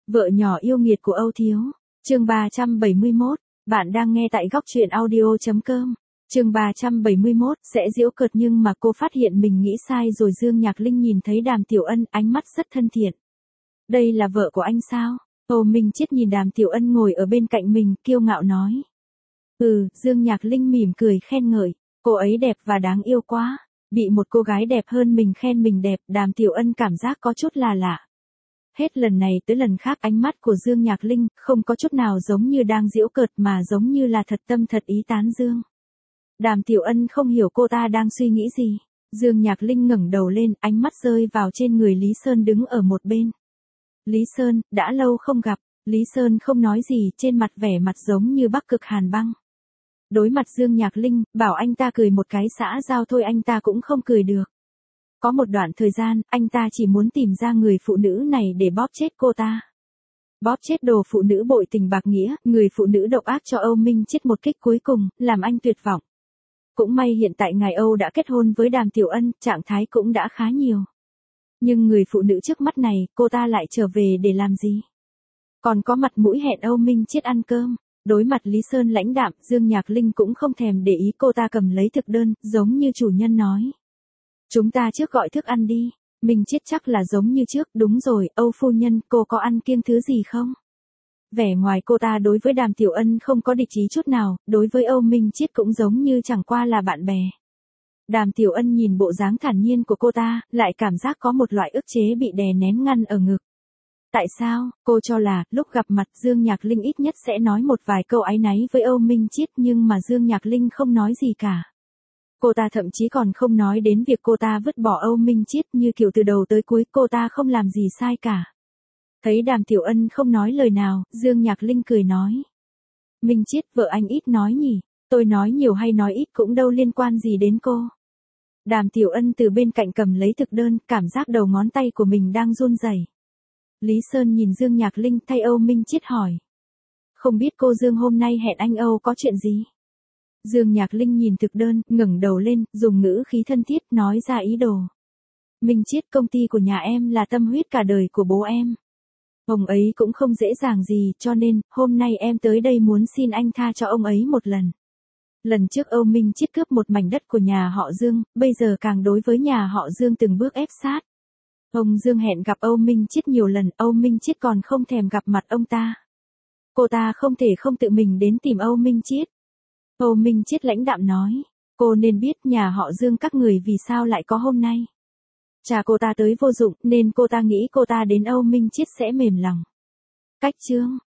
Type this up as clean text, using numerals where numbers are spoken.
Vợ nhỏ yêu nghiệt của Âu Thiếu. Chương 371. Bạn đang nghe tại góc truyện audio.com. Chương 371. Sẽ giễu cợt nhưng mà cô phát hiện mình nghĩ sai rồi. Dương Nhạc Linh nhìn thấy Đàm Tiểu Ân, ánh mắt rất thân thiện. Đây là vợ của anh sao? Âu Minh Chiết nhìn Đàm Tiểu Ân ngồi ở bên cạnh mình, kiêu ngạo nói. Dương Nhạc Linh mỉm cười khen ngợi. Cô ấy đẹp và đáng yêu quá. Bị một cô gái đẹp hơn mình khen mình đẹp, Đàm Tiểu Ân cảm giác có chút là lạ. Hết lần này tới lần khác ánh mắt của Dương Nhạc Linh không có chút nào giống như đang giễu cợt mà giống như là thật tâm thật ý tán dương. Đàm Tiểu Ân không hiểu cô ta đang suy nghĩ gì. Dương Nhạc Linh ngẩng đầu lên, ánh mắt rơi vào trên người Lý Sơn đứng ở một bên. Lý Sơn, đã lâu không gặp. Lý Sơn không nói gì, trên mặt vẻ mặt giống như Bắc Cực hàn băng. Đối mặt Dương Nhạc Linh, bảo anh ta cười một cái xã giao thôi anh ta cũng không cười được. Có một đoạn thời gian, anh ta chỉ muốn tìm ra người phụ nữ này để bóp chết cô ta. Bóp chết đồ phụ nữ bội tình bạc nghĩa, người phụ nữ độc ác cho Âu Minh Chiết một kích cuối cùng, làm anh tuyệt vọng. Cũng may hiện tại ngài Âu đã kết hôn với Đàm Tiểu Ân, trạng thái cũng đã khá nhiều. Nhưng người phụ nữ trước mắt này, cô ta lại trở về để làm gì? Còn có mặt mũi hẹn Âu Minh Chiết ăn cơm. Đối mặt Lý Sơn lãnh đạm, Dương Nhạc Linh cũng không thèm để ý, cô ta cầm lấy thực đơn, giống như chủ nhân nói. Chúng ta trước gọi thức ăn đi. Minh Chiết chắc là giống như trước, đúng rồi, Âu phu nhân, cô có ăn kiêng thứ gì không? Vẻ ngoài cô ta đối với Đàm Tiểu Ân không có địch ý chút nào, đối với Âu Minh Chiết cũng giống như chẳng qua là bạn bè. Đàm Tiểu Ân nhìn bộ dáng thản nhiên của cô ta, lại cảm giác có một loại ức chế bị đè nén ngăn ở ngực. Tại sao? Cô cho là, lúc gặp mặt Dương Nhạc Linh ít nhất sẽ nói một vài câu áy náy với Âu Minh Chiết nhưng mà Dương Nhạc Linh không nói gì cả. Cô ta thậm chí còn không nói đến việc cô ta vứt bỏ Âu Minh Chiết như kiểu từ đầu tới cuối cô ta không làm gì sai cả. Thấy Đàm Tiểu Ân không nói lời nào, Dương Nhạc Linh cười nói. Minh Chiết, vợ anh ít nói nhỉ, tôi nói nhiều hay nói ít cũng đâu liên quan gì đến cô. Đàm Tiểu Ân từ bên cạnh cầm lấy thực đơn, cảm giác đầu ngón tay của mình đang run rẩy. Lý Sơn nhìn Dương Nhạc Linh thay Âu Minh Chiết hỏi. Không biết cô Dương hôm nay hẹn anh Âu có chuyện gì? Dương Nhạc Linh nhìn thực đơn, ngẩng đầu lên, dùng ngữ khí thân thiết nói ra ý đồ. Minh Chiết, công ty của nhà em là tâm huyết cả đời của bố em. Ông ấy cũng không dễ dàng gì, cho nên, hôm nay em tới đây muốn xin anh tha cho ông ấy một lần. Lần trước Âu Minh Chiết cướp một mảnh đất của nhà họ Dương, bây giờ càng đối với nhà họ Dương từng bước ép sát. Ông Dương hẹn gặp Âu Minh Chiết nhiều lần, Âu Minh Chiết còn không thèm gặp mặt ông ta. Cô ta không thể không tự mình đến tìm Âu Minh Chiết. Âu Minh Chiết lãnh đạm nói, cô nên biết nhà họ Dương các người vì sao lại có hôm nay. Cha cô ta tới vô dụng, nên cô ta nghĩ cô ta đến Âu Minh Chiết sẽ mềm lòng. Cách chương.